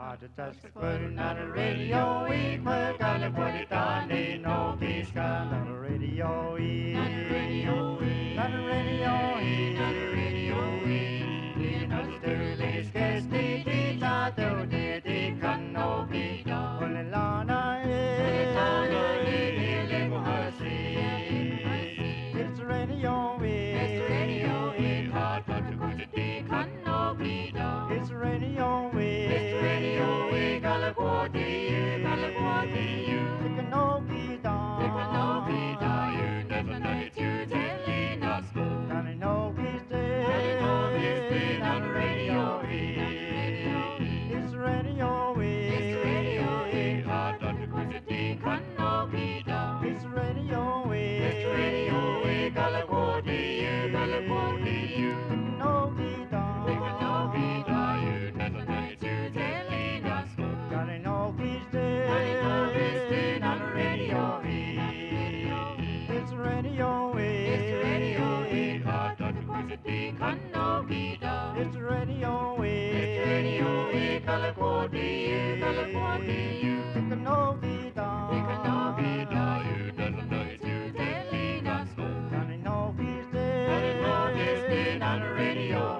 Just putting on the radio, we put on the put it on, they know he's got on the radio, on the radio, on the radio, on the radio, you know the dirty scarce they not do they can no be done. Only Lana it's the radio, it's the radio, hard but the good they can no be done. It's the radio, it's the radio, Galaguati, you. It can no be done. It can no be done. You never know it, you telling us. Can I know he's dead? Can I know he's dead on the radio? It's the radio, it's the radio, hard but the good they can no be done. It's the radio, it's the radio, Galaguati, you. It can no be done. It can no be done. You never know it, you telling us. Can I know he's dead? Can I know he's dead on the radio? It's the radio, it's the radio, hard but the good they can no be done. It's the radio, it's the radio, Galaguati, you. It can no be done. It can no be done. You never know it, you telling us. Can I know he's dead? Can I know he's dead on the radio?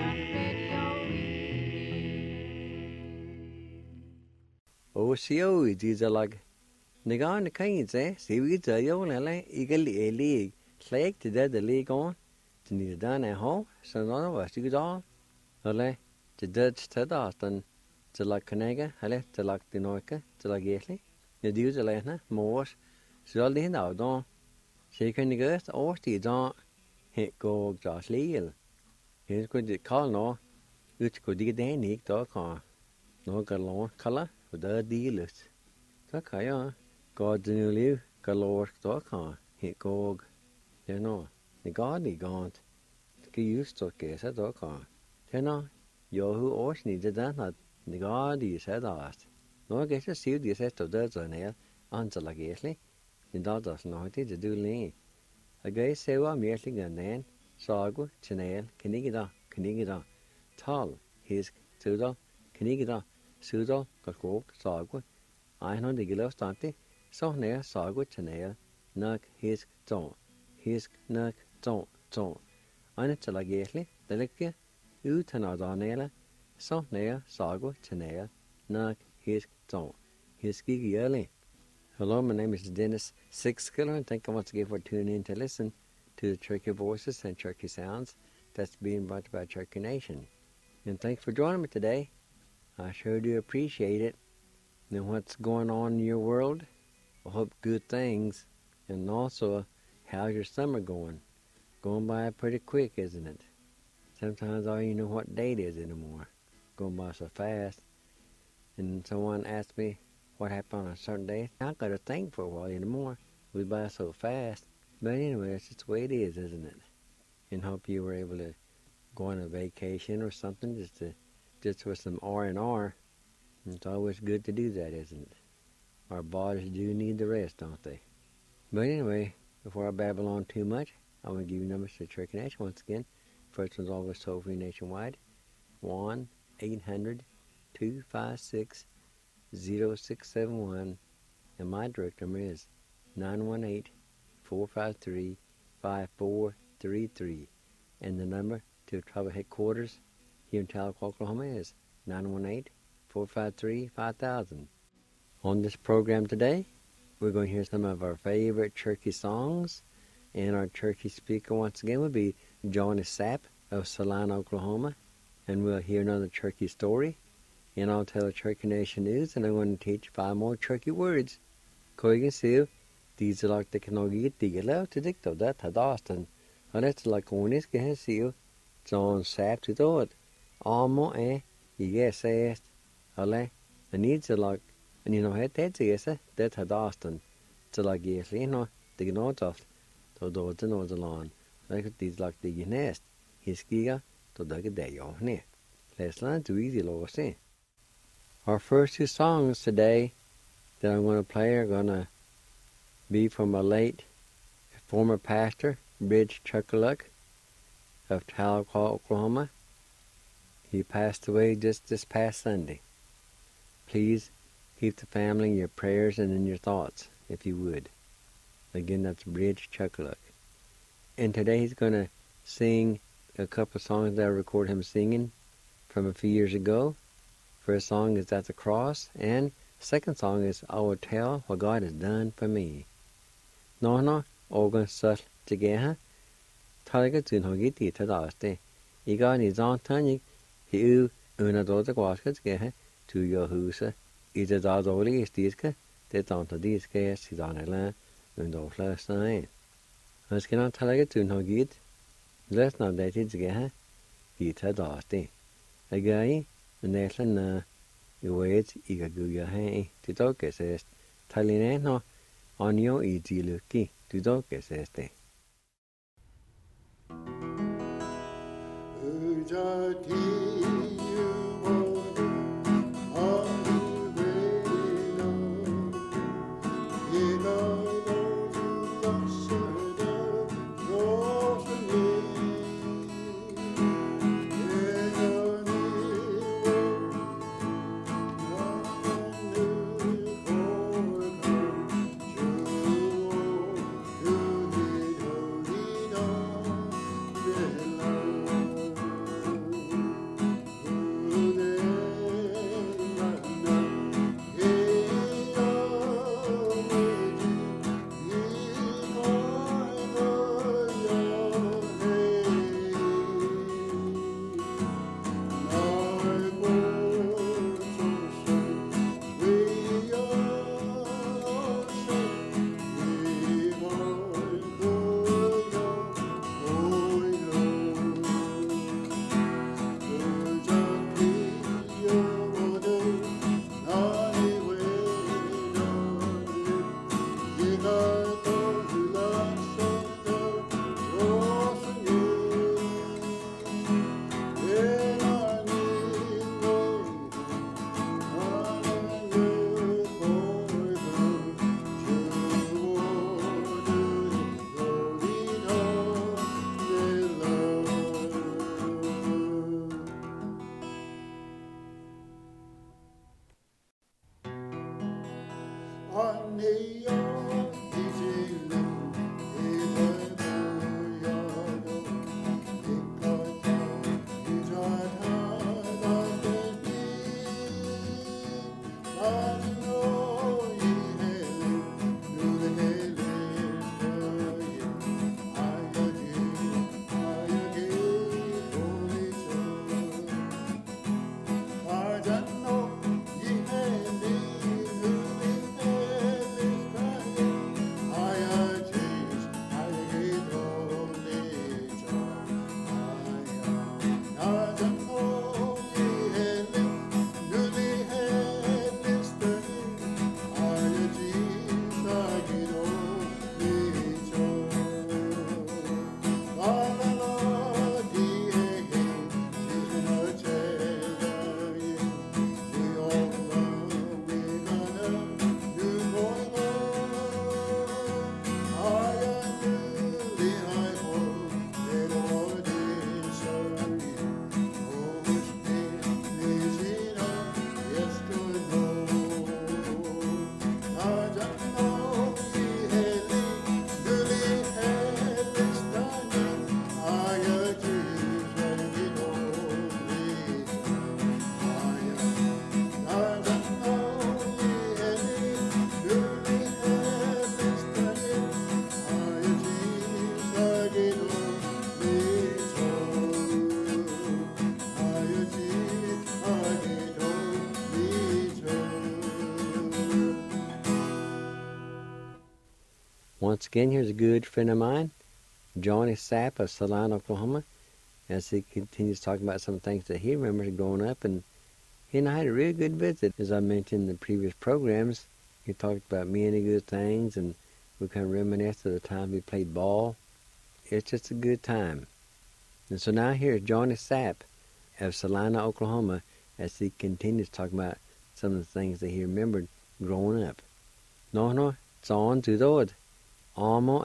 Osio is like Nagan the Kains, see we tell you, eagle a league, slake to dead the league on, to need done at home, so none of us you all. Ole, to Dutch Ted Austin, to like Canega, hele, to like the Norca, to like Gately, you do the Lena, Morse, so all the hand out on. Shaking the girth, or the don't hit go Josh Leal. Here's good to call no, which could get the nick dog on. No galore color, with the dealers. Takaya, God the new live, galore dog on, hit go. You know, the god he gaunt. Get used to guess a dog on. You know, yo who ocean needed that not the god he said asked. No guess to see the set of dirt on air, answer like Ashley. The dog does not to do lean. A guy say what merely and then, Sago, Chanel, Canigida, Tall, his Sudo, Canigida, Sudo, Galgok, Sago. I know the Gillow Stante, so near Sago, Chanel, Nuck, his Ton, his Nuck, Ton. I know to like Ashley, the Lickia, Utanadonella, so near Sago, Chanel, Nuck, his Ton, his Gigi early. Hello, my name is Dennis Sixkiller, and thank you once again for tuning in to listen to the Cherokee Voices and Cherokee Sounds that's being brought by Cherokee Nation. And thanks for joining me today. I sure do appreciate it. And what's going on in your world? I hope good things. And also, how's your summer going? Going by pretty quick, isn't it? Sometimes I don't even know what date it is anymore. Going by so fast. And someone asked me what happened on a certain day. I got to think for a while anymore. We buy so fast. But anyway, that's just the way it is, isn't it? And hope you were able to go on a vacation or something just for some R&R. It's always good to do that, isn't it? Our bodies do need the rest, don't they? But anyway, before I babble on too much, I want to give you numbers to Cherokee Nation once again. First one's always toll-free nationwide. 1-800-256-0671, and my direct number is 918-453-5433, and the number to tribal headquarters here in Tahlequah, Oklahoma is 918-453-5000. On this program today, we're going to hear some of our favorite Cherokee songs, and our Cherokee speaker once again will be Johnny Sapp of Salina, Oklahoma, and we'll hear another Cherokee story. And I'll tell the Cherokee Nation news, and I'm going to teach 5 more Cherokee words. Koigan these are like the Kanogi Tigala to dicto that had Austin. And that's like Onis can see John Sapp to do it. Almo yes, asked. Ale, and needs a like, and you know, that's yes, that had Austin. So like, yes, you know, the note of to do the nose along. Like these like the nest. His giga to the day on it. Let's learn to easy low say. Our first 2 songs today that I'm going to play are going to be from a late former pastor, Bridge Chuckaluck of Tahlequah, Oklahoma. He passed away just this past Sunday. please keep the family in your prayers and in your thoughts, if you would. Again, that's Bridge Chuckaluk. And today he's going to sing a couple of songs that I recorded him singing from a few years ago. First song is At the Cross, and second song is I Will Tell What God Has Done for Me. No, organ such together. Target to no get it to you got his own turning, he another wash together to your house. Either that only is this, that on to this case, he's on a land, and all last night. Let's get on target to no get. Let's not that it together. He said, a guy, and there's an wait, you got do your hand to talk as Talino on your easy looky to talk as Once again, here's a good friend of mine, Johnny Sapp of Salina, Oklahoma, as he continues talking about some things that he remembers growing up. And he and I had a really good visit. As I mentioned in the previous programs, he talked about many good things, and we kind of reminisced of the time we played ball. It's just a good time. And so now here's Johnny Sapp of Salina, Oklahoma, as he continues talking about some of the things that he remembered growing up. No, it's on to the road. Amo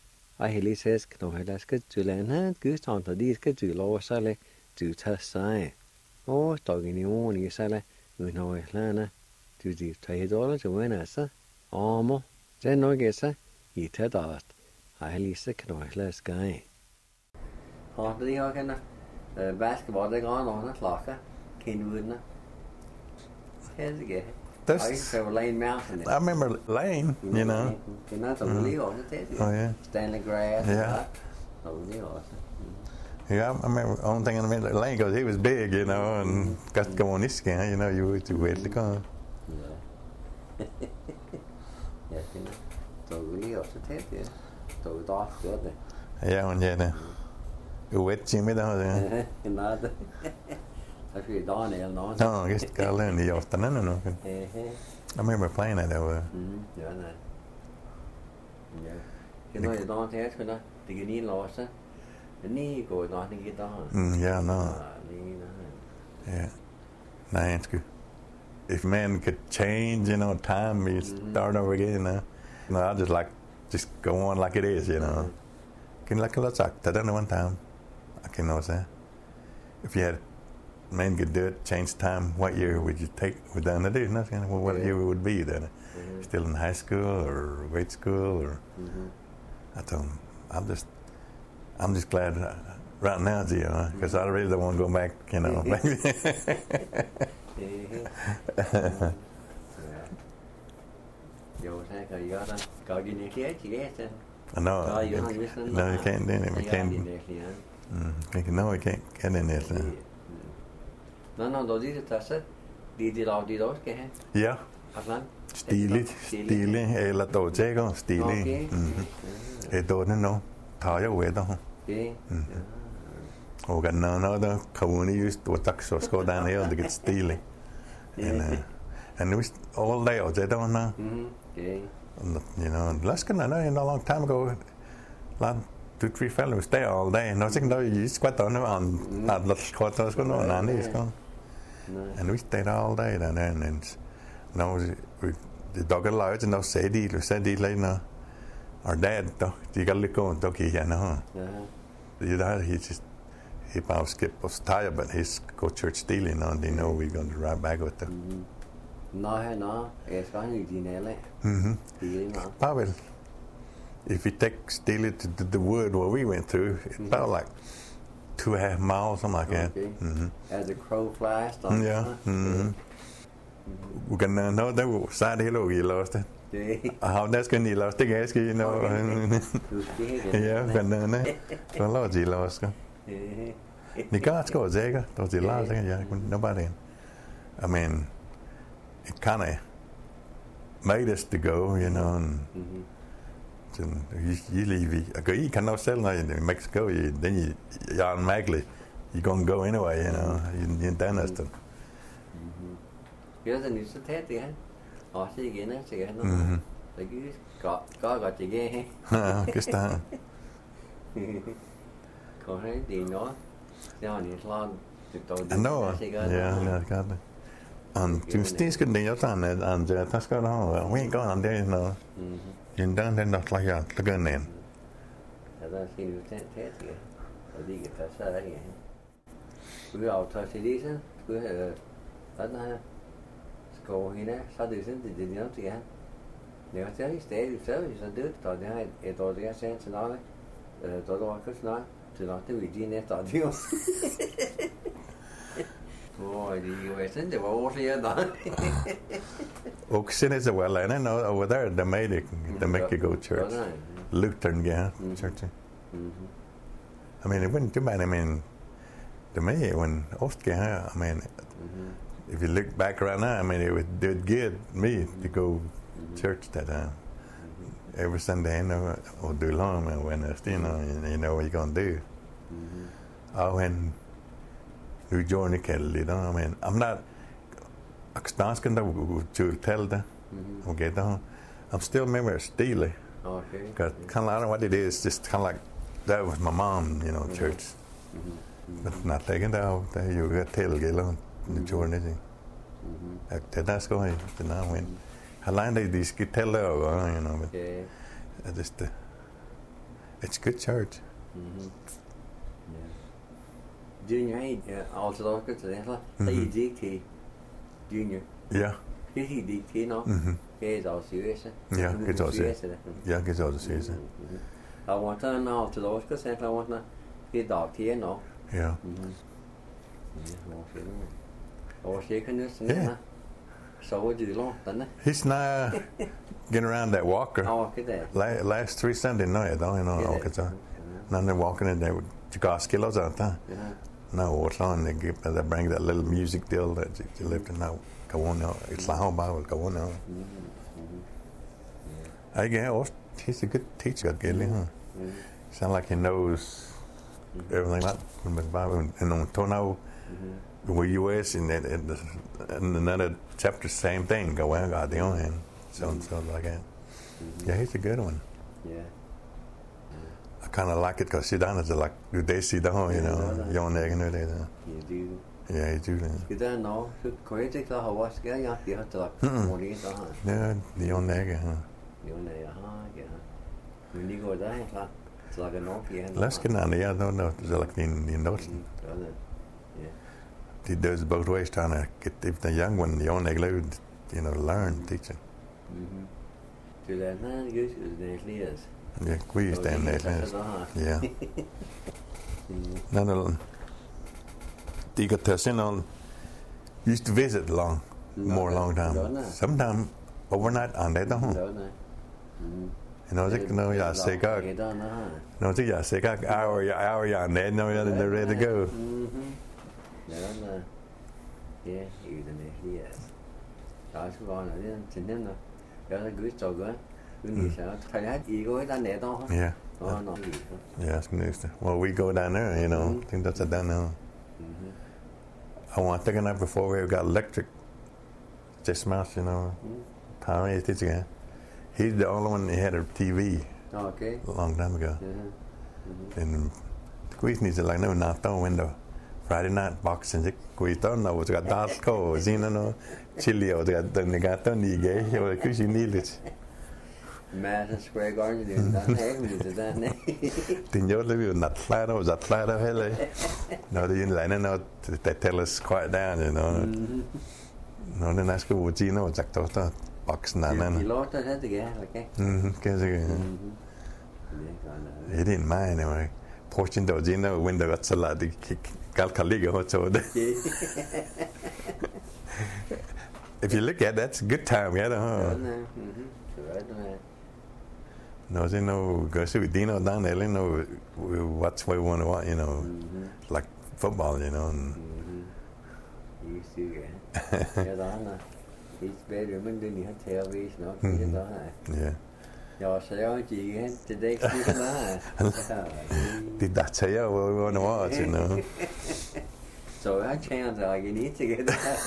I hear says, no, that's good to learn. Good on to these good to lower sally to test sign. Oh, talking you on you sally, we know it, Lana. Tuesday, $10 to win us. Almost. Then no guess, he ted out. I at least sick no less guy. After the organ, basketball, they gone on a clock. Kenwood. Here's again. I Lane Mountain. I remember Lane, you know. That's a really awesome. Oh, yeah. Stanley Grass. Yeah. Really awesome. Yeah, I remember only thing I remember Lane because he was big, you know, and got to go on this skin, you know, you were too wet to go. Yeah. Yeah, so really awesome. So that's good. Yeah, and yeah, you wet Jimmy down there. Nada. Actually, Don L. No, I guess I learned the afternoon. No. I remember playing that over. Yeah, no. Yeah. You know, you don't have to, the Guinea lost it. The knee goes on to get on. Yeah, no. Yeah. No, it's good. If man could change, you know, time, we start over again, you know. No, I just go on like it is, you know. Can like a lot of that one time. I can know that. If you had man could do it, change time, what year would you take would done to do? Nothing. Well, what year would be then? Still in high school or grade school or I told him, I'm just glad right now, you know, because I really don't want to go back, you know. I know. No, you can't do it. We can't. No, we can't get in there. No, these are it. Did all the doors get Yeah. Stilig, eller dårtjækker, stilig. Dårne no, tager jeg ved der. Og kan der kavune just og tak så skal der ned og det get stilig. And we all day or they don't know. You know, last can I know a long time ago, like 2-3 fellows there all day. And I think no, you squat on that little quarters going on and it's gone. And we stayed all day down there and now the dog allowed and no said like no. Our dad, you got to look on doggy, you know. He about skip was tired, but he's go church stealing and they know we're going to ride back with them. No, it's going to be Pavel, if you take steal it to the wood where we went through, it's about like 2.5 miles, something like that. As a crow flies. Yeah. We can know that we side hill you lost it. How that's going to lost the gas, you know. Yeah, can know. So lost you lost. The guys go Zega, those the last thing, yeah, nobody. I mean, it kind of made us to go, you know. And you leave. You cannot sell now in Mexico. Then you automatically you're gonna go anyway, you know. You done us. Because the news is here. Oh, see again, no. Like you got again. Guess that. Có thấy gì nó lo I know. Yeah, got it. And things could be done, and that's got on. We ain't going on there, you know. You done then not like that. Look in there. That's the test here. I think it's that again. We all touch it, isn't we that school here, Saturday, did you not again? They are telling stay, so you should do it. Thought they had it all the sense and all it. Todo workers not. To not do it, net audio. Boy, the US and they were all here done. Oxen is well, and I know over there they make you go to church. Lutheran, yeah, church. I mean, it wouldn't too bad. I mean, to me, when Oscar, I mean, if you look back right now, I mean, it did good me to go church that time. Every Sunday, you know, or do long when you know what you're gonna do. When you join the kettle, you know, I mean, I'm not asking to tell them, okay, I'm still member of Steely. Okay. Because kind of, I don't know what it is, just kind of like that was my mom, you know, church. But not taking that out, you got tell, get on the join anything. That's going to now when. I like these guitar, you know, but just it's good church. Junior, also good to that. Junior. Yeah. cái gì đi thế nó cái giàu xíu ấy Yeah, cái giàu xíu. Yeah, cái giàu xíu. I want to know to those cái I want to cái đỏ thế nó. Yeah. Xíu cái nước xíu. So what do you long? He's not getting around that walker. Oh, cái đấy. Last 3 Sunday night, though, you know, okay, so. Now they're walking in there with Chicaskilos out there. Now what's on? They bring that little music deal that you lift and now go on now. It's like how about go on now. I guess he's a good teacher, Gilly, huh? Sound like he knows everything like and on Tono. With U.S. in another chapter, same thing. Go on, God, the own hand, so like that. Yeah, he's a good one. Yeah. I kind of like it because Sudan is like they see the home, you know, young nigga, know that. You do. Yeah, you do. Cái đó nó cái gì đó họ cái gì thì họ tự mua đi đó. Yeah, the young nigga, huh? Young nigga, yeah. When you go there, it's like a Nokia. Let's get on the other no, it's like the notes. He does both ways, trying to get if the young one, the young nigga, you know, learn teaching. To learn how to use the leaders. Yeah, we used to have that. Yeah. No. You got to send on. Used to visit long time. Sometimes overnight on that home. You know, you say God. No, you say God hour on that. No, they're ready to go. Yeah, you the leaders. Đó chúng con là chính nhân rồi. Đó là cứ trò gỡ. Thầy hát gì có cái nè to không? Yeah. Nó gì không? Yeah, it's news. Well, we go down there, you know. I think that's it down there. I want to take a night before we got electric. Just mouse, you know. Power is teaching. He's the only one that had a TV. Okay. A long time ago. And the quiz needs to like no knocked on window. Friday night boxing. The quiz don't know what's got dark clothes, you know. Chili, what's got the got on the gay. Because you need it. Madison Square Garden thì đã thấy mình từ ra này. Thì nhớ lấy việc nặt flat đâu, giặt flat đâu hếtเลย. Nó đi lại nó they tell us quiet down, you know. Nó nên nói cái vụ chi nó giặt tốt đó, box nản nè. Thì lót ra hết thì cái là cái. Cái gì? He didn't mind anyway. Portion đầu gì nó window got salad đi calcaliga hết rồi đấy. If you look at that's a good time, yeah, huh? No, you know, go see Dino down there. You know, what's what we want to watch. You know, like football. You know. You see, cái đó là it's better mình đừng hết theo vì nó cái đó hả? Yeah. Giờ sẽ chị hết today cái đó hả? Did that say we want to watch? You know. So I chance like you need to get that.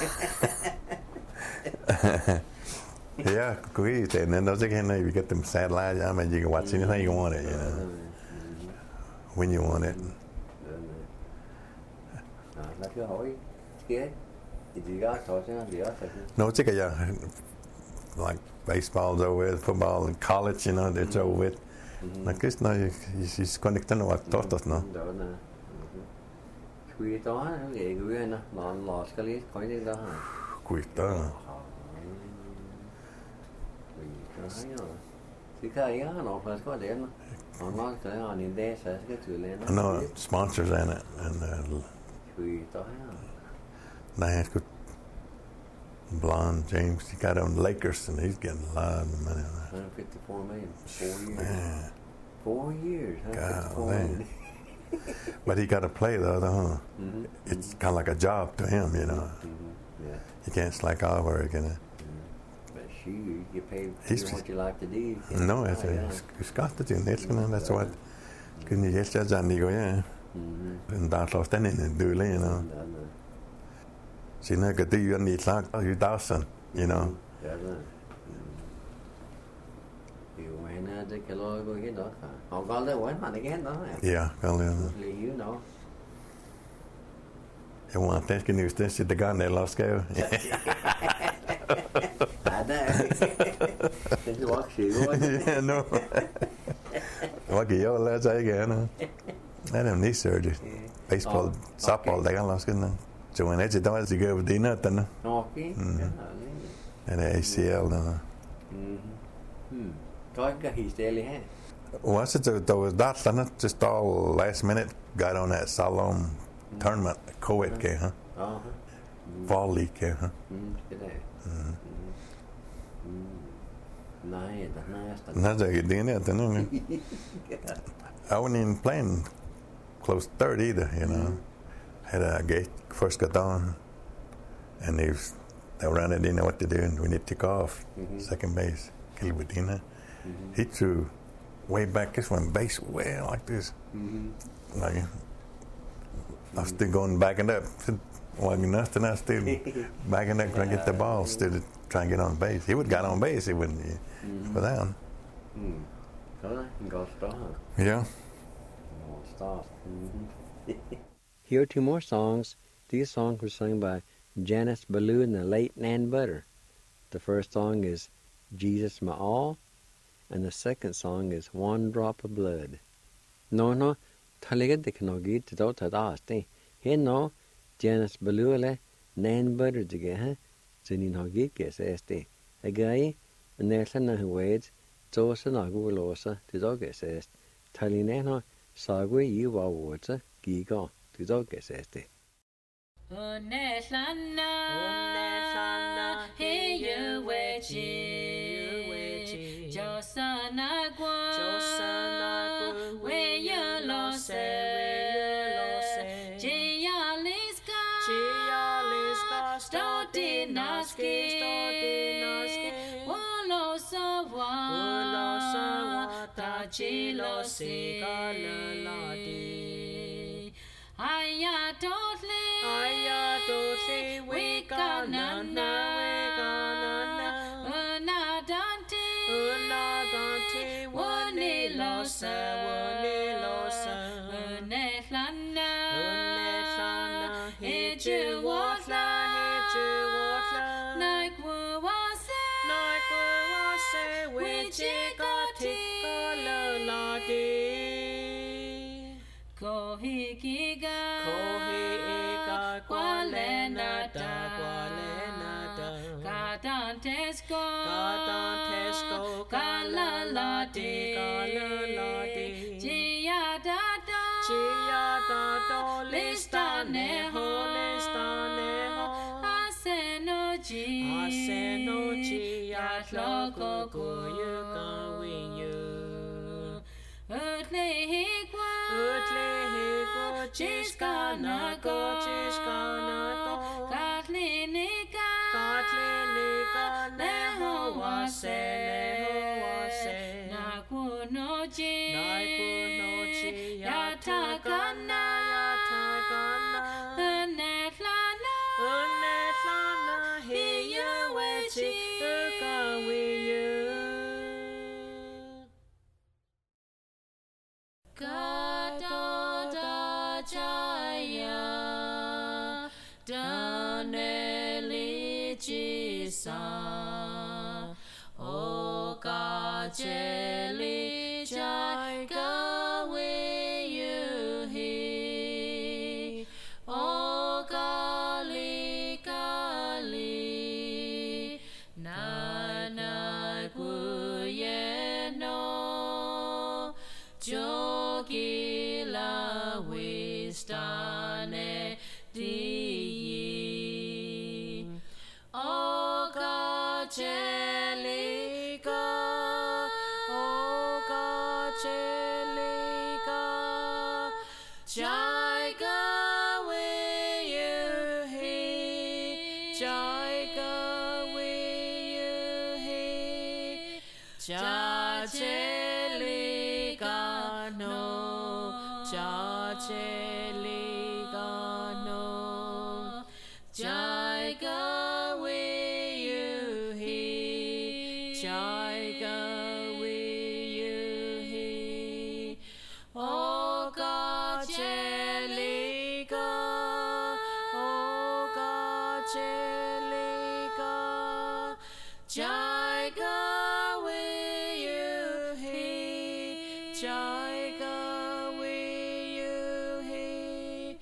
Yeah, great. And then those again, you get them satellites. I mean, you can watch anything you want it, you know, when you want it. Nó cứ hỏi kia, thì chị có thôi chứ gì đó thôi. No, it's like baseball's over with, football in college, you know, it's over with. Like this, no, she's connected to what taught no. Quy đó, nó vậy quy nó, lọt cái lý khỏi đi đó hả? Quy đó. No sponsors in it, and nice good blonde James. He got on Lakers, and he's getting a lot of money on that. 154 million, 4 years. Man. 4 years, God, but he got to play though, huh? It's kind of like a job to him, you know. Yeah. You can't slack off or you You get paid for what you like to do. No, it's got to do. That's what. Because you just done go, yeah. And that's all standing and do, you know. See, now could do you need like you Dawson, you know. Họ có lấy quán mà cái đó. Yeah, well, you know. You want that? Can you still the gun there, lost go? I know. Yeah, no. What do you let say again? I don't need surgery. Baseball, softball, they got lost good now. So when it's a dog, you go with the nothing. Okay. And the ACL, no. Có cái hi steli ha. Was it there was that done it just all last minute got on that Salom tournament co-ed game, huh? Fall league game, huh? Cái này. Này, That's a good thing, I wasn't even playing close third either, you know. Had a gate first got on, and they ran it, didn't know what to do, and we need to take off. Second base, Kilibudina. He threw way back, this one base way like this. Like, I was still going backing up. Like nothing, I still backing up trying to get the ball, still trying to get on base. He would have got on base, he wouldn't for that one. Yeah. Here are two more songs. These songs were sung by Janice Ballou and the late Nan Butter. The first song is Jesus My All, and the second song is One Drop of Blood. No, thaliga dikhnogi to tadaste. He no Janice Ballou le Nan Butter jige ha. Zinin hogi geseste. A guy and there's a wage, Josa Nagulosa to dog assist. Talineno Sagwe you are water, Gigo to dog assiste. Unehlana, he you wechi, Josanagua, we you lost, Gialiska, Stodinaski, Wolosawa, Tachilosi, Galaladi. Ayatotli, we ganana, Unadante, Wanilosa, Unehlana, Hijuwatla, Nakwawase, Wichikotikololadi. Kohikiga, Qualenada, Gadantesco, Galaladi, Giadado, Listaneho, Asenoji, Yatloko, Goyugawiyu, Utlehigwa, Chiskanako, Katlinika, Nehowase, Nakunochi, Yatakana, Unetlana, Hiyuwechi, Ukawiyu. Jaya Danelichisa O Kajeli Jai Gawi Yuhi O Kali Nana Guyeno Jogila Wistane Di Oga Chelika Jai Gawi Yuhi Jai Gawi Yuhi Jachelika no Jachelika Jai Gawi Yuhi Jai Gawi Yuhi Oga Chelika Jai Gawi Yuhi Jai Gawi Yuhi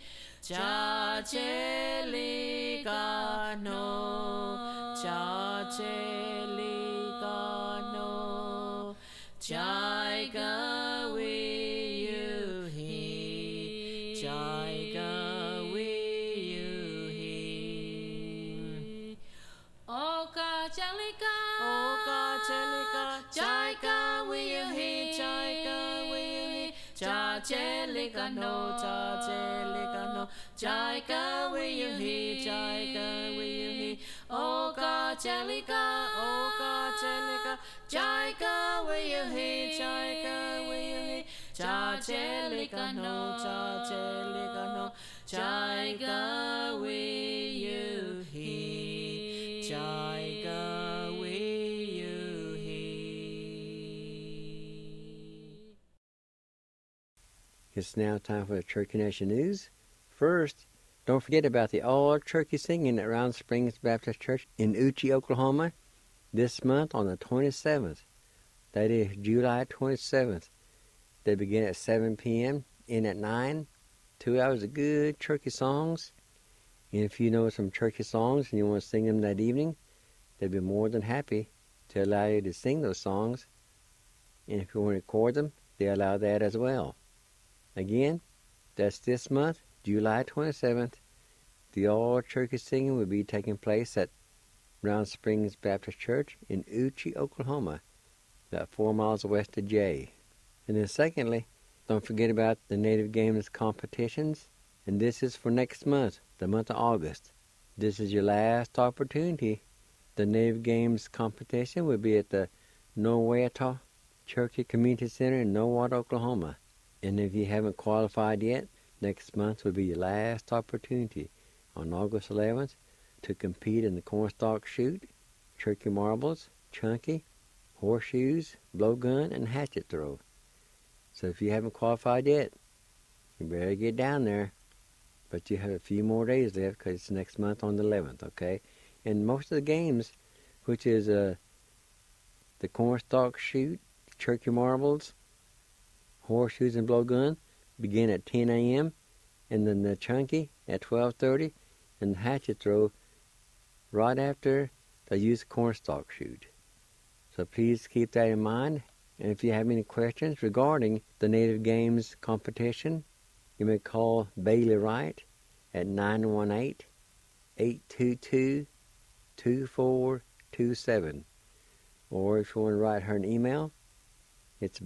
Jachelika no Jachelika Chelikano, Jaiga Wiyuhi, Jaiga Wiyuhi. Oka Chelika, Jaiga Wiyuhi, Jaiga Wiyuhi, Ja Chelikano, Jaiga Wiyuhi, Jaiga Wiyuhi. Oka Chelika, Jaiga Wiyuhi, Jaiga Wiyuhi. Ja Chelikano, Jaiga Wiyuhi, Jaiga Wiyuhi. It's now time for the Cherokee Nation News. First, don't forget about the all-turkey singing at Round Springs Baptist Church in Uchi, Oklahoma, this month on the 27th. That is July 27th. They begin at 7 p.m., end at 9. 2 hours of good turkey songs. And if you know some turkey songs and you want to sing them that evening, they'd be more than happy to allow you to sing those songs. And if you want to record them, they allow that as well. Again, that's this month, July 27th. The all-turkey singing will be taking place at Round Springs Baptist Church in Uchi, Oklahoma, about 4 miles west of Jay. And then secondly, don't forget about the Native Games competitions. And this is for next month, the month of August. This is your last opportunity. The Native Games competition will be at the Nowata Cherokee Community Center in Nowata, Oklahoma. And if you haven't qualified yet, next month will be your last opportunity on August 11th to compete in the cornstalk shoot, turkey marbles, chunky, horseshoes, blowgun, and hatchet throw. So if you haven't qualified yet, you better get down there. But you have a few more days left because it's next month on the 11th, okay? And most of the games, which is the cornstalk shoot, turkey marbles, horseshoes, and blowgun, begin at 10 a.m. And then the chunky at 12:30, and the hatchet throw right after the youth cornstalk shoot. So please keep that in mind. And if you have any questions regarding the Native Games competition, you may call Bailey Wright at 918-822-2427. Or if you want to write her an email, it's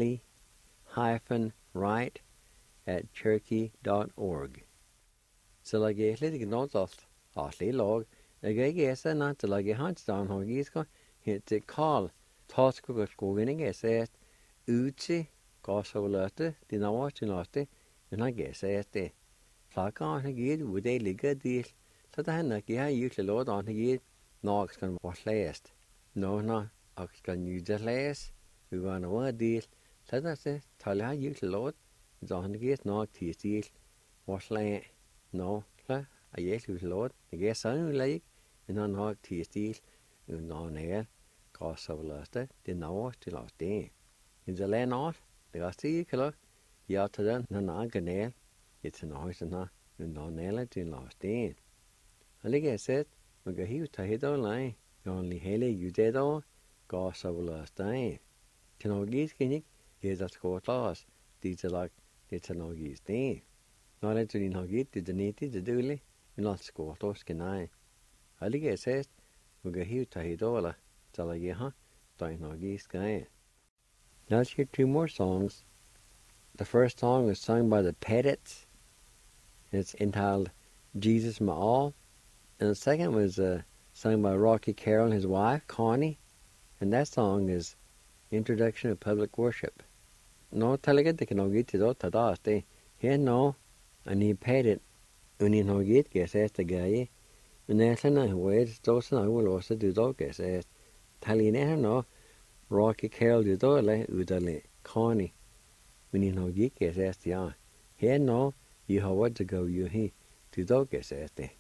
bailey-wright@cherokee.org. So like little notes off log, I guess not like a hunch down how he's going to call Tosco Skogen at Uchi Gossavlate, the Nawatinate, and I guess at the Flak on again would they ligger deal. So the hand like I usually load on again, Nox can wash last. No, Ox can use the last. We want a word deal. So that's it. Tell how usually load. It's on again, Nox teeth deal. Wash land. No, I guess we load. I guess I don't like, and on Nox teeth deal. And on air. Gossavlate, the Nawatinate. In the land out, the Asti color, Yatadan, Nanaganel. It's an horse and not knowledge in last day. And like I said, we go here to head on line. You only hale you dead all, goss of last day. Can all geese kinnick, here's a score loss. These are like, it's an all geese day. Knowledge in how get to the native, the dooley, and not score loss can I. And like I said, we go here to head all, so like you, don't know geese guy. Now let's hear 2 more songs. The first song is sung by the Pettits. It's entitled Jesus My All. And the second was sung by Rocky Carroll and his wife, Connie. And that song is Introduction to Public Worship. No talaga de no get to tadaste. Here no, ani Pettit. Uni no get guess as the guy. And that's an words, those and I will also do dog guess as Talina no. Rocky Carroll do dole udale Connie. Uni no get guess as the here no. You have what to go, you he, to dog guess as the.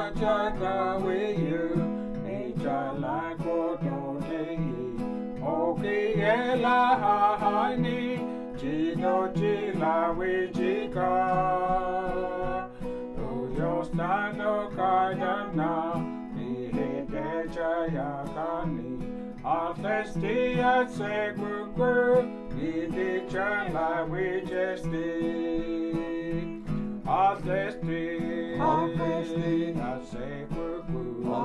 Jaga with you, Ejala Kodo Dei, Oki Ela Hani, Jino Jila Wijika, Uyostano Kayana, Nihide Jayakani, Althesti at Seguku, Idi Chala Wijesti. Althesti, Asekuku,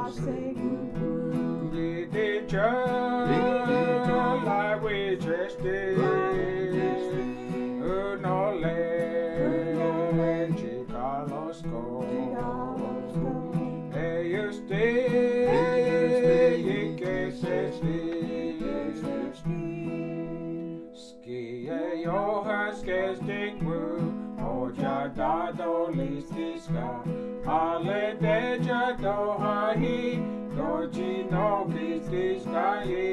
Idi Chala Wijesti, Unole, Chicalosko, Eyusti, Ikesesti, Skie Johans Gestikmu, Oja Dado Listiska, Ale Deja Dohahi, Doji no Kistiska ye,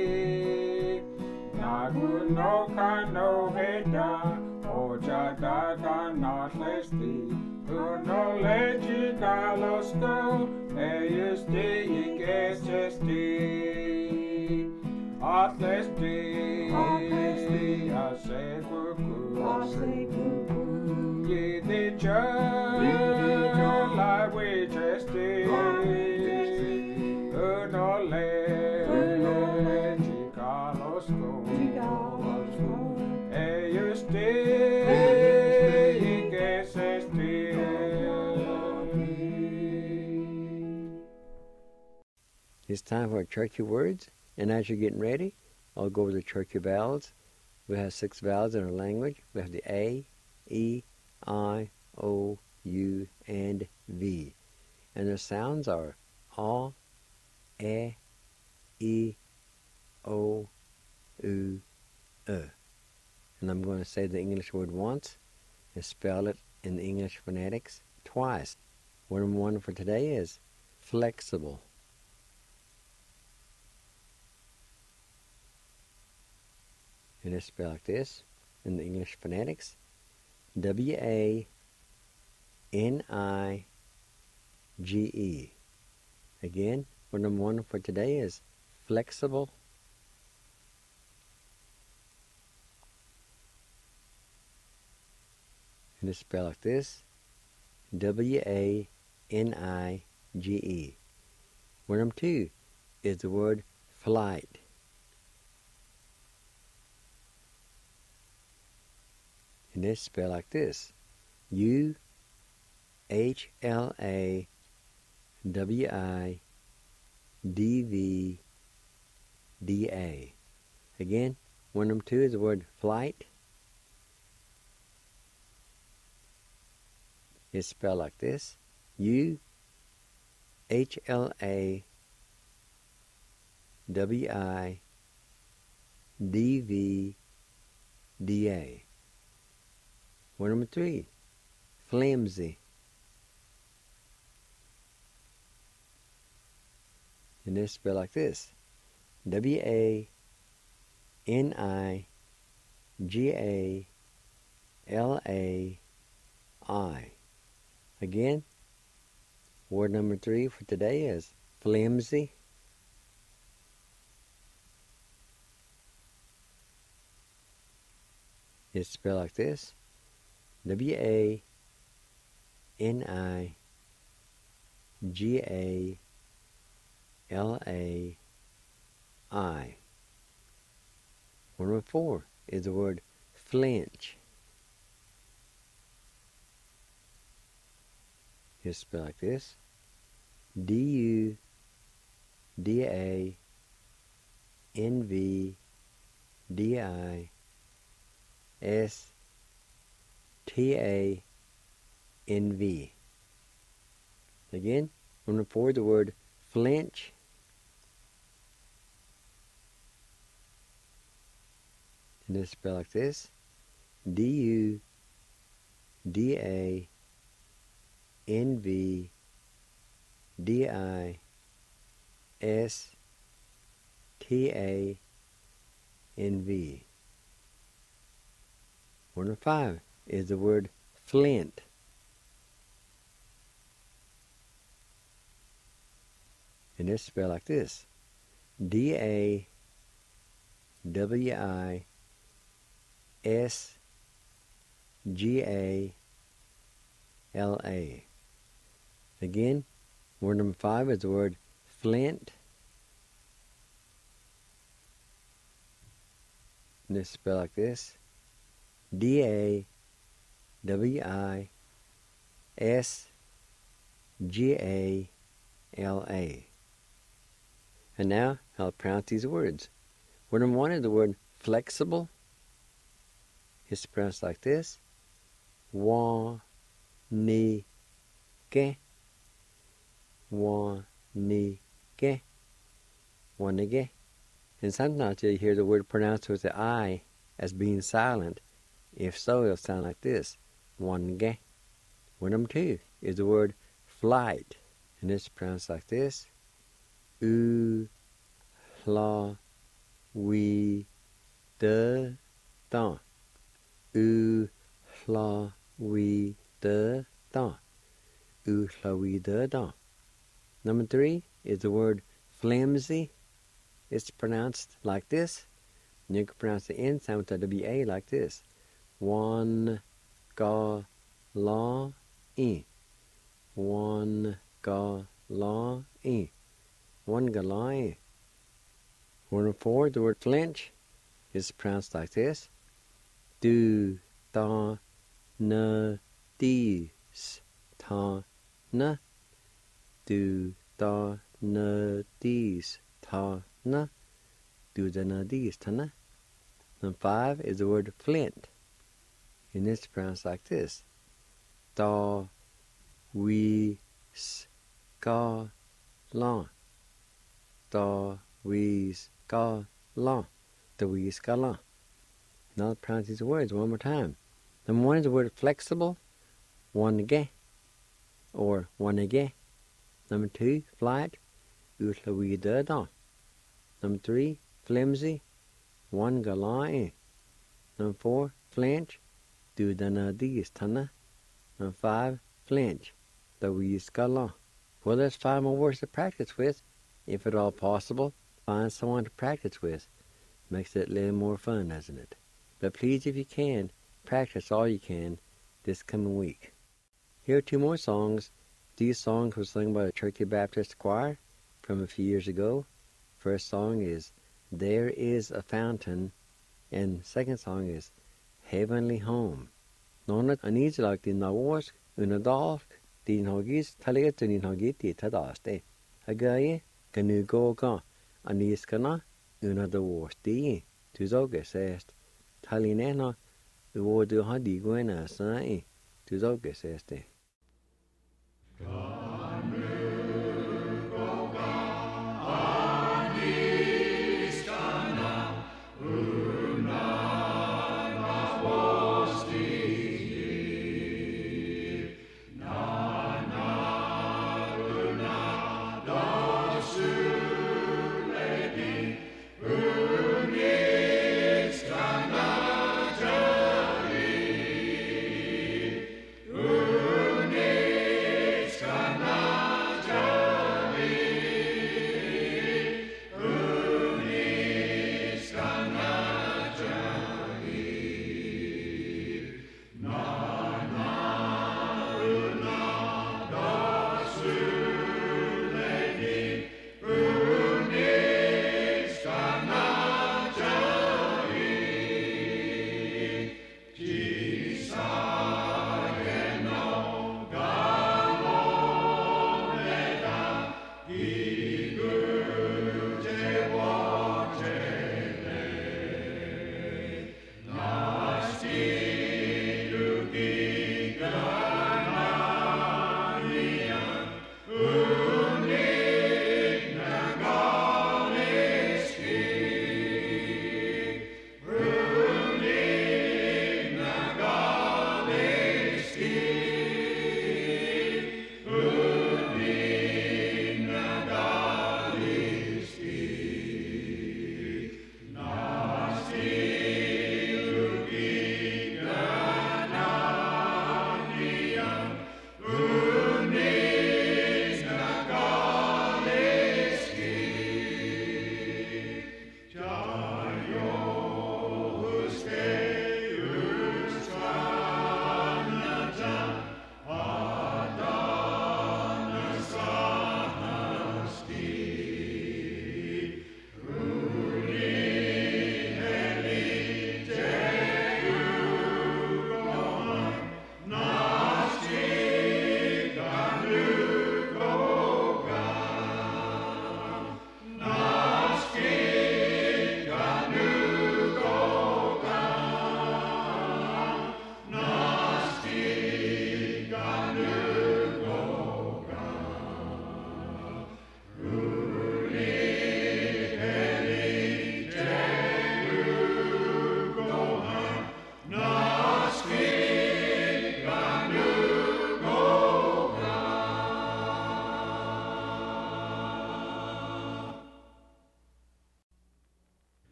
Nagu no Kano Heda, Oja Dada Natlesti, Uno Leji Kalosko, Eyusti Ikesesti, Atlesti, Asekuku, Yidi Jala Wijesti, Unole, Chicalosko, Eyusti, Ikesesti. It's time for churchy words, and as you're getting ready, I'll go over the churchy vowels. We have 6 vowels in our language. We have the A, E, I, O, U, and V. And their sounds are A, E, I, O, U, E. And I'm going to say the English word once and spell it in the English phonetics twice. Word number 1 for today is flexible. And it's spelled like this in the English phonetics. W-A-N-I-G-E. Again, word number 1 for today is flexible. And it's spelled like this. W-A-N-I-G-E. Word number 2 is the word flight. And it's spelled like this. U-H-L-A-W-I-D-V-D-A. Again, word number 2 is the word flight. It's spelled like this. U-H-L-A-W-I-D-V-D-A. Word number 3, flimsy. And it's spelled like this. W-A-N-I-G-A-L-A-I. Again, word number 3 for today is flimsy. It's spelled like this. W-A-N-I-G-A-L-A-I. Word number 4 is the word flinch. It's spelled like this. D-U-D-A-N-V-D-I-S-T-A-N-V. Again, word number 4 is the word flinch. And it's spelled like this. D-U-D-A-N-V-D-I-S-T-A-N-V. Word number 5 is the word flint. And it's spelled like this. DAWISGA. LA. Again, word number 5 is the word flint. And it's spelled like this. DAWISGA. LA. And now I'll pronounce these words. Word number 1 is the word flexible. It's pronounced like this. Wa ni ge. Wa ni ge. Wa ni ge. And sometimes you hear the word pronounced with the I as being silent. If so, it'll sound like this. One ge. Word number 2 is the word flight. And it's pronounced like this. U, la, we, de, da. U, la, we, de, da. U, la, we, de, da. Number 3 is the word flimsy. It's pronounced like this. And you can pronounce the N sound with the W-A like this. One, ga, la, e. One, ga, la, e. One, ga, la, e. Word number 4, the word flinch is pronounced like this. Do, da, na, dis, ta, na. Do, da, na, dis, ta, na. Do, da, na, dis, ta, na. Number 5 is the word flint. And it's pronounced like this. Da, we, ska, la. Da, we, ska, la. Da, we, ska, la. Now I'll pronounce these words one more time. Number 1 is the word flexible. One ge. Or one ge. Number 2, flight. Utla, we, da, da. Number 3, flimsy. One ga, la, e. Number 4, flinch. Do, da, na, dis, ta, na. Number 5, flinch. Da, we, ska, la. Well, there's 5 more words to practice with. If at all possible, find someone to practice with. Makes it a little more fun, doesn't it? But please, if you can, practice all you can this coming week. Here are 2 more songs. These songs were sung by the Turkey Baptist Choir from a few years ago. First song is There Is a Fountain, and second song is Heavenly Home. Nona anislak din naworsk unadalk din hogis talet din hogit di tadaste. Agaye ganu goga aniskana unadaworsk di. Tuzoge sest talinena uwodu hadi gwena sai. Tuzoge seste. Sky.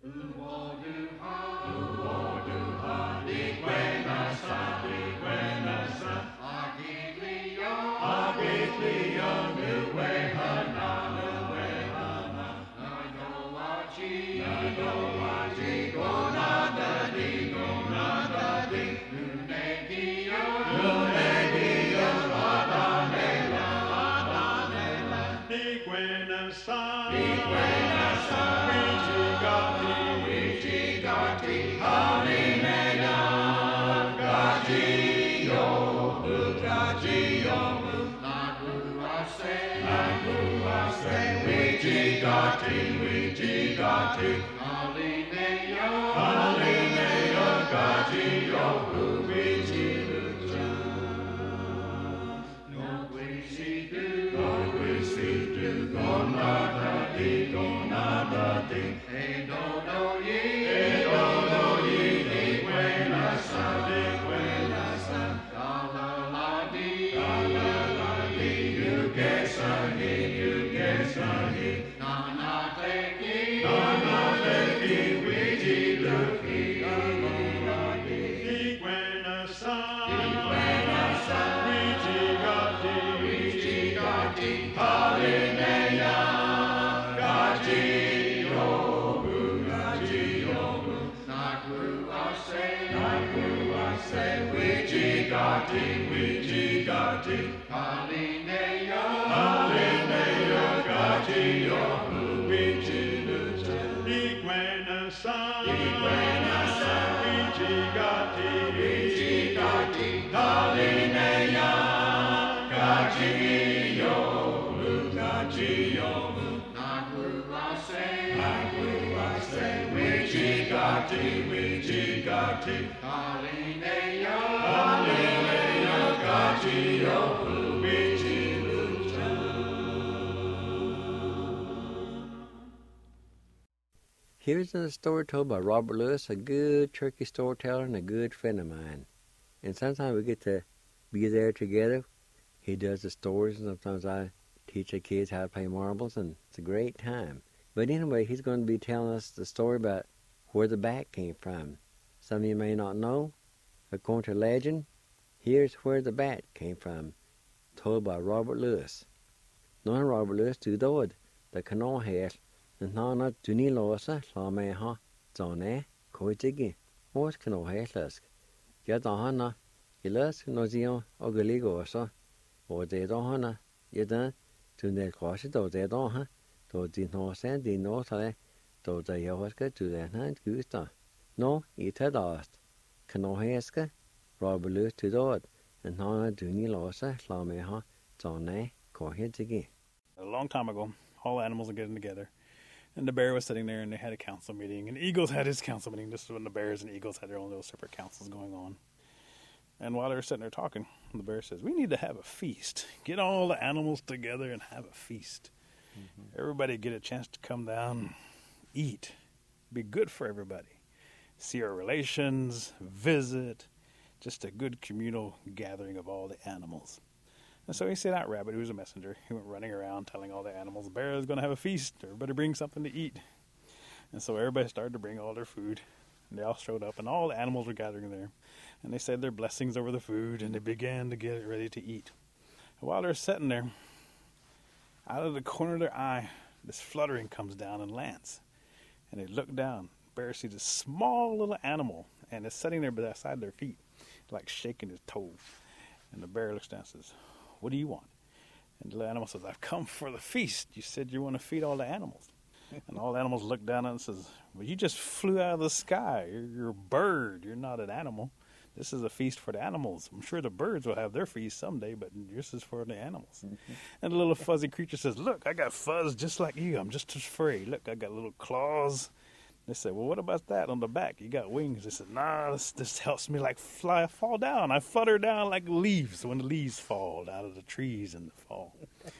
Here's a story told by Robert Lewis, a good turkey storyteller and a good friend of mine. And sometimes we get to be there together. He does the stories, and sometimes I teach the kids how to play marbles, and it's a great time. But anyway, he's going to be telling us the story about where the bat came from. Some of you may not know. According to legend, here's where the bat came from, told by Robert Lewis. Nå Robert Lewis du dåd, det kan nå helt. Nana Tuni Losa, Lameha, Zone, Koitigi, What can O Hellesk? Yadahana, Gilas, Nozio, Ogaligosa, or de Dohana, Yadan, to the Quashi, do de Doha, do di no send di no tale, do the Yawaska to the hand Gusta. No, it had asked. Cano Heska, Robert Lewis to dod, and Nana Tuni Losa, Lameha, Zone, Koitigi. A long time ago, all animals are getting together. And the bear was sitting there, and they had a council meeting. And Eagles had his council meeting. This is when the bears and Eagles had their own little separate councils going on. And while they were sitting there talking, the bear says, we need to have a feast. Get all the animals together and have a feast. Mm-hmm. Everybody get a chance to come down, eat. Be good for everybody. See our relations, visit. Just a good communal gathering of all the animals. And so he sent out Rabbit, who was a messenger. He went running around telling all the animals, the bear is going to have a feast. Everybody bring something to eat. And so everybody started to bring all their food. And they all showed up, and all the animals were gathering there. And they said their blessings over the food, and they began to get ready to eat. And while they're sitting there, out of the corner of their eye, this fluttering comes down and lands. And they look down. The bear sees a small little animal, and it's sitting there beside their feet, like shaking his toes. And the bear looks down and says, what do you want? And the little animal says, I've come for the feast. You said you want to feed all the animals. And all the animals look down and says, well, you just flew out of the sky. You're a bird. You're not an animal. This is a feast for the animals. I'm sure the birds will have their feast someday, but this is for the animals. Mm-hmm. And the little fuzzy creature says, look, I got fuzz just like you. I'm just as furry. Look, I got little claws. They said, well, what about that on the back? You got wings. They said, nah, this helps me like fall down. I flutter down like leaves when the leaves fall out of the trees in the fall.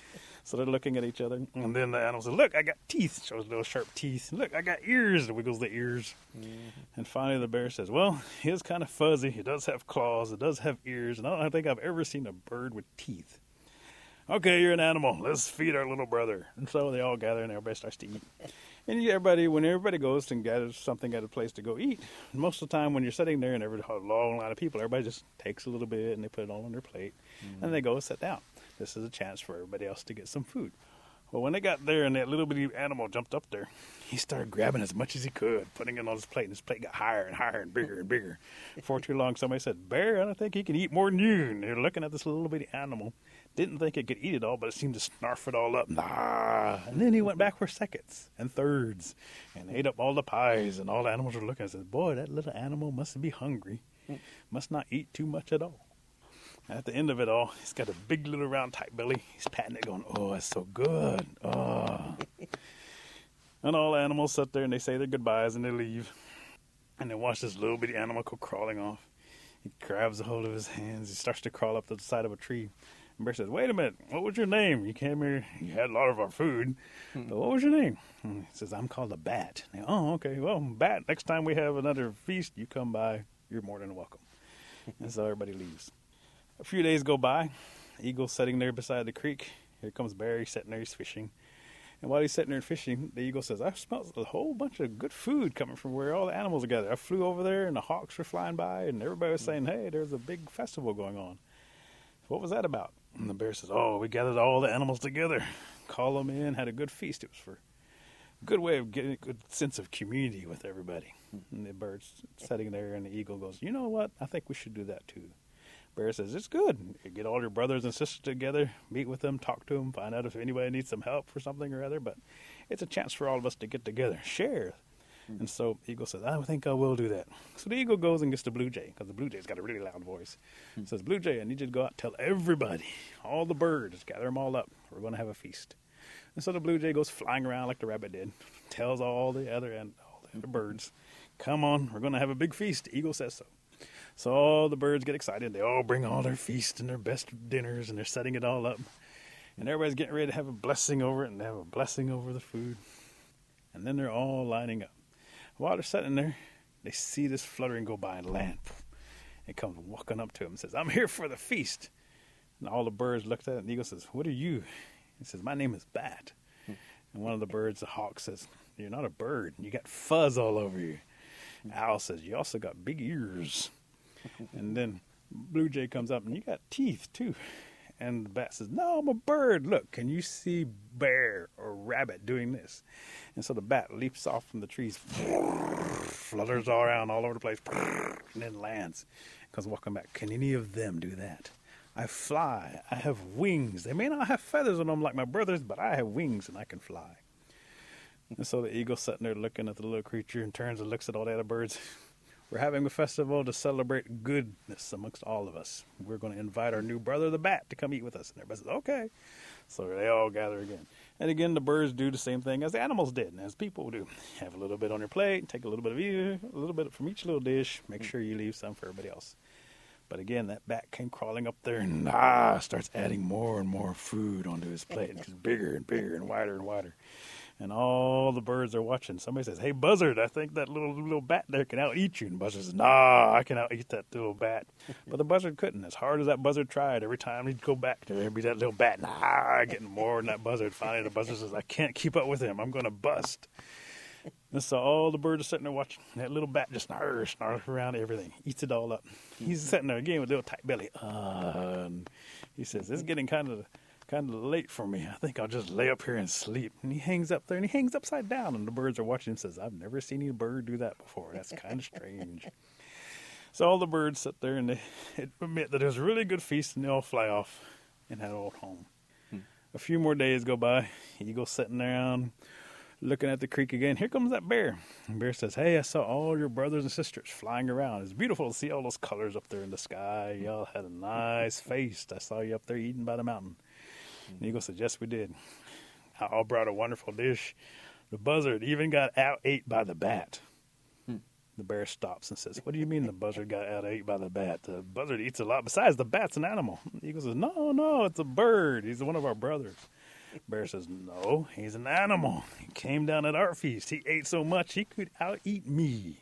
So they're looking at each other. And then the animal says, look, I got teeth. Shows little sharp teeth. Look, I got ears. It wiggles the ears. Mm-hmm. And finally the bear says, well, he is kind of fuzzy. He does have claws. It does have ears. And I don't think I've ever seen a bird with teeth. Okay, you're an animal. Let's feed our little brother. And so they all gather and everybody starts to eat. And when everybody goes and gathers something at a place to go eat, most of the time when you're sitting there and a long line of people, everybody just takes a little bit and they put it all on their plate, and they go and sit down. This is a chance for everybody else to get some food. Well, when they got there and that little bitty animal jumped up there, he started grabbing as much as he could, putting it on his plate, and his plate got higher and higher and bigger and bigger. Before too long, somebody said, "Bear, I don't think he can eat more than you." And they're looking at this little bitty animal. Didn't think it could eat it all, but it seemed to snarf it all up. And then he went back for seconds and thirds and ate up all the pies, and all the animals were looking and said, "Boy, that little animal must be hungry. Must not eat too much at all." At the end of it all, he's got a big little round tight belly. He's patting it going, "Oh, it's so good. Oh." And all the animals sit there and they say their goodbyes and they leave. And they watch this little bitty animal go crawling off. He grabs a hold of his hands. He starts to crawl up to the side of a tree. And Bear says, "Wait a minute, what was your name? You came here, you had a lot of our food. But what was your name?" And he says, "I'm called a bat." And, "Oh, okay, well, Bat, next time we have another feast, you come by. You're more than welcome." And so everybody leaves. A few days go by. Eagle's sitting there beside the creek. Here comes Bear. He's sitting there. He's fishing. And while he's sitting there fishing, the eagle says, "I smell a whole bunch of good food coming from where all the animals are gathered. I flew over there, and the hawks were flying by, and everybody was saying, 'Hey, there's a big festival going on.' What was that about?" And the bear says, "Oh, we gathered all the animals together, called them in, had a good feast. It was for a good way of getting a good sense of community with everybody." And the bird's sitting there, and the eagle goes, "You know what? I think we should do that too." Bear says, "It's good. You get all your brothers and sisters together, meet with them, talk to them, find out if anybody needs some help for something or other. But it's a chance for all of us to get together, share." And so Eagle says, "I think I will do that." So the eagle goes and gets the blue jay, because the blue jay's got a really loud voice. Says, "Blue jay, I need you to go out and tell everybody, all the birds, gather them all up. We're going to have a feast." And so the blue jay goes flying around like the rabbit did, tells all the other birds, "Come on, we're going to have a big feast. The eagle says so." So all the birds get excited. They all bring all their feast and their best dinners, and they're setting it all up. And everybody's getting ready to have a blessing over it, and they have a blessing over the food. And then they're all lining up. While they're sitting there, they see this fluttering go by and land. It comes walking up to him and says, "I'm here for the feast." And all the birds looked at it, and the eagle says, "What are you?" He says, "My name is Bat." And one of the birds, the hawk, says, "You're not a bird. You got fuzz all over you." Owl says, "You also got big ears." And then blue jay comes up, "And you got teeth too." And the bat says, "No, I'm a bird. Look, can you see bear or rabbit doing this?" And so the bat leaps off from the trees, flutters all around all over the place, and then lands. Comes walking back. "Can any of them do that? I fly. I have wings. They may not have feathers on them like my brothers, but I have wings and I can fly." And so the eagle's sitting there looking at the little creature and turns and looks at all the other birds. "We're having a festival to celebrate goodness amongst all of us. We're going to invite our new brother, the bat, to come eat with us." And everybody says, "Okay." So they all gather again. And again, the birds do the same thing as the animals did and as people do. Have a little bit on your plate, take a little bit of you, a little bit from each little dish. Make sure you leave some for everybody else. But again, that bat came crawling up there and starts adding more and more food onto his plate. It gets bigger and bigger and wider and wider. And all the birds are watching. Somebody says, "Hey, buzzard, I think that little bat there can out-eat you." And buzzard says, "Nah, I can out-eat that little bat." But the buzzard couldn't. As hard as that buzzard tried, every time he'd go back, there'd be that little bat, getting more than that buzzard. Finally, the buzzard says, "I can't keep up with him. I'm going to bust." And so all the birds are sitting there watching. That little bat just snarls around everything, eats it all up. He's sitting there again with a little tight belly. And he says, "It's getting kind of late for me. I think I'll just lay up here and sleep." And he hangs up there, and he hangs upside down, and the birds are watching him and says, "I've never seen any bird do that before. That's kind of strange." So all the birds sit there, and they admit that it was a really good feast, and they all fly off and head old home. A few more days go by. Eagle's sitting around looking at the creek again. Here comes that bear. And bear says, "Hey, I saw all your brothers and sisters flying around. It's beautiful to see all those colors up there in the sky. Y'all had a nice feast. I saw you up there eating by the mountain." And the eagle said, "Yes, we did. I all brought a wonderful dish. The buzzard even got out-ate by the bat." The bear stops and says, "What do you mean the buzzard got out-ate by the bat? The buzzard eats a lot. Besides, the bat's an animal." The eagle says, No, it's a bird. He's one of our brothers." Bear says, "No, he's an animal. He came down at our feast. He ate so much he could out-eat me."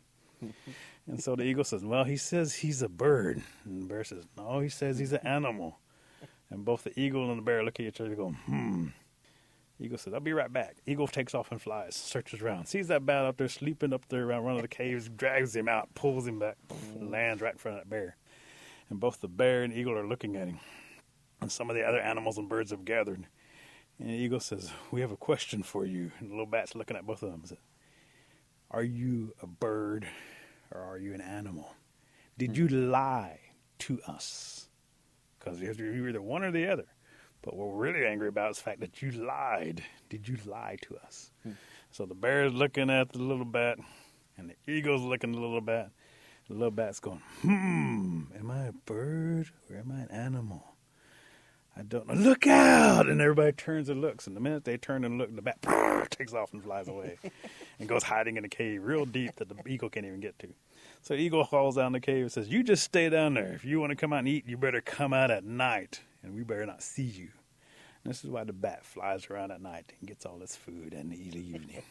And so the eagle says, "Well, he says he's a bird." And the bear says, "No, he says he's an animal." And both the eagle and the bear look at each other and go, Eagle says, I'll be right back. Eagle takes off and flies, searches around, sees that bat up there, sleeping up there around one of the caves, drags him out, pulls him back, lands right in front of that bear. And both the bear and eagle are looking at him. And some of the other animals and birds have gathered. And the eagle says, we have a question for you. And the little bat's looking at both of them. Says, are you a bird or are you an animal? Did you lie to us? Because you're either one or the other. But what we're really angry about is the fact that you lied. Did you lie to us? So the bear is looking at the little bat, and the eagle's looking at the little bat. The little bat's going, am I a bird or am I an animal? I don't know. Look out! And everybody turns and looks. And the minute they turn and look, the bat takes off and flies away and goes hiding in a cave real deep that the eagle can't even get to. So the eagle falls down the cave and says, you just stay down there. If you want to come out and eat, you better come out at night. And we better not see you. And this is why the bat flies around at night and gets all its food in the evening.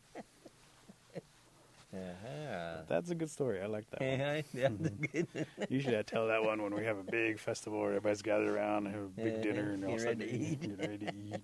That's a good story. I like that one. Yeah, good. Usually I tell that one when we have a big festival where everybody's gathered around and have a big dinner and all Get ready to eat. Get ready to eat.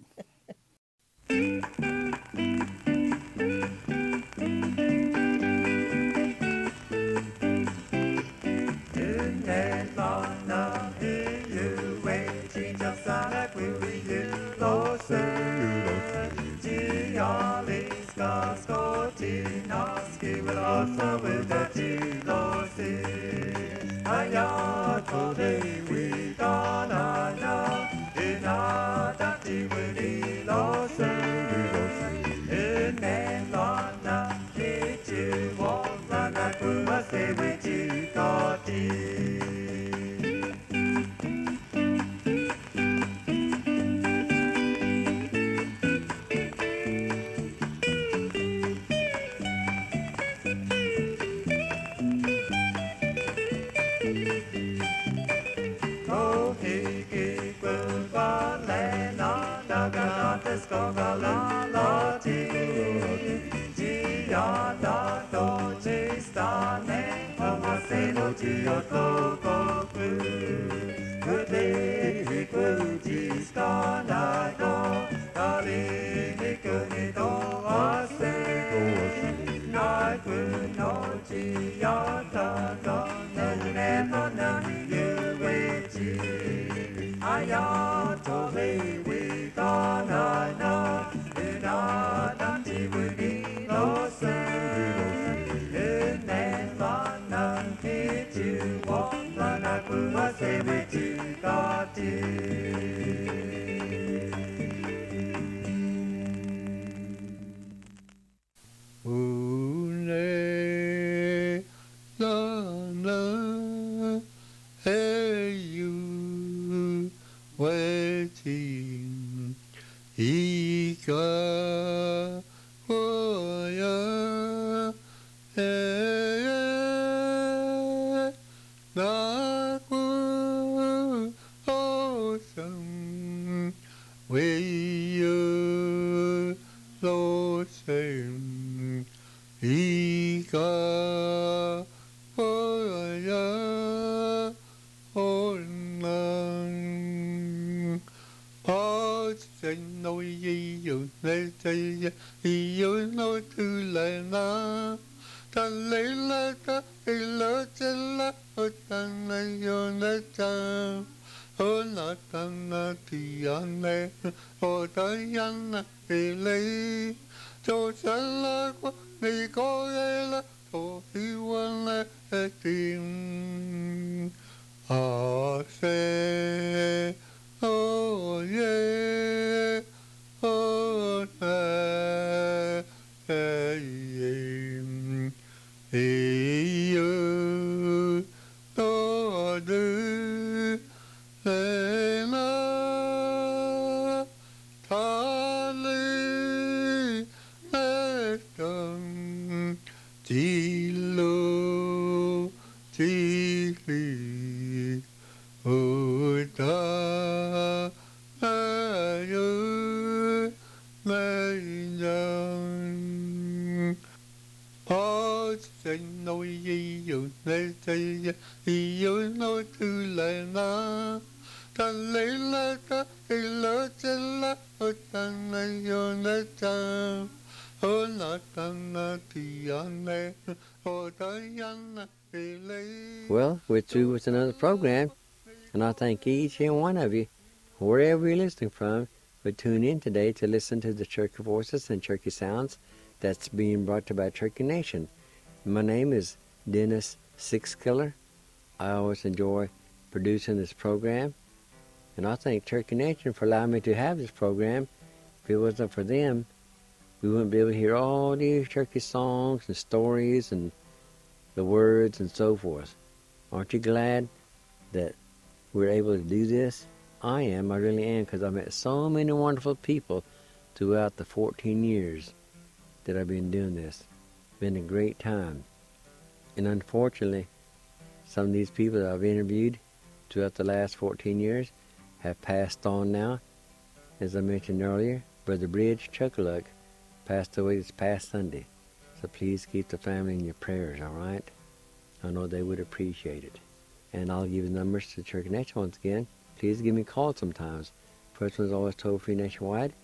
Well, we're through with another program, and I thank each and one of you, wherever you're listening from, for tuning in today to listen to the Cherokee Voices and Cherokee Sounds that's being brought to you by Cherokee Nation. My name is Dennis Sixkiller. I always enjoy producing this program, and I thank Cherokee Nation for allowing me to have this program. If it wasn't for them, we wouldn't be able to hear all these Cherokee songs and stories and the words and so forth. Aren't you glad that we're able to do this? I am, I really am, because I've met so many wonderful people throughout the 14 years that I've been doing this. It's been a great time. And unfortunately, some of these people that I've interviewed throughout the last 14 years have passed on now. As I mentioned earlier, Brother Bridge Chuckaluck passed away this past Sunday. So please keep the family in your prayers, all right? I know they would appreciate it. And I'll give the numbers to Cherokee Nation once again. Please give me a call sometimes. First one's always toll-free nationwide,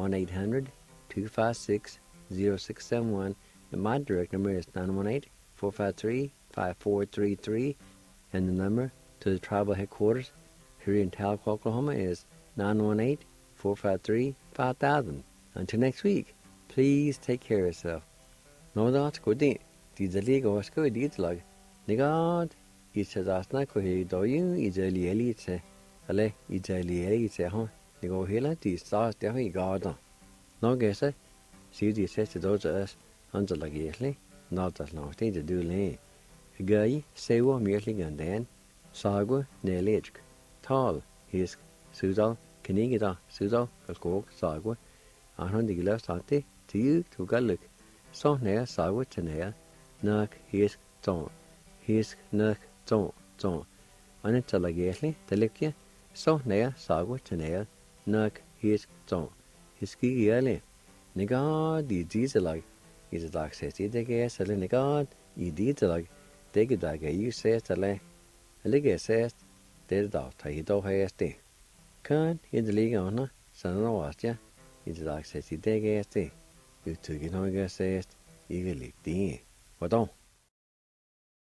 1-800-256-0671. And my direct number is 918-453-5433. And the number to the tribal headquarters here in Tahlequah, Oklahoma is 918-453-5000. Until next week, please take care of yourself. No, that's good. The legal was good. It's like, Nigad, it's a dasna ko he do you, it's a lielite. Ale, it's a lielite, huh? Nigo hila, the stars, the high garden. No guess it. See the says to those us, under like yearly, not as long thing to do lay. A guy, say what merely gun then, Sagwa, Nelich, tall, his Sudal, Kenigida, Sudal, Kalkok, Sagwa, 100 glass to you to Galuk. So near Sagwa to near, Nuck, his tone, his nuck, tone. On it till like yearly, the lick so near Sagwa to near, Nuck, his tone, his ski yearly. Nigard, the diesel like, is a dark says, the gas, a nigard, you did like, they could like a you says the lay. A lig says, there's dog, he don't have stay. Can't in the league on, son of was ya, is a dark says, the gas day. You took it on gas says, you lick the. What don't?